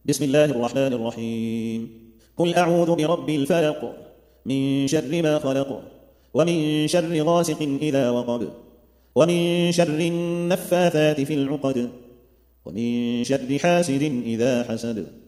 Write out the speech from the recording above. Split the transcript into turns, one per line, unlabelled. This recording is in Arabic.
بسم الله الرحمن الرحيم. قل أعوذ برب الفلق من شر ما خلق ومن شر غاسق إذا وقب ومن شر النفاثات في العقد ومن شر حاسد إذا حسد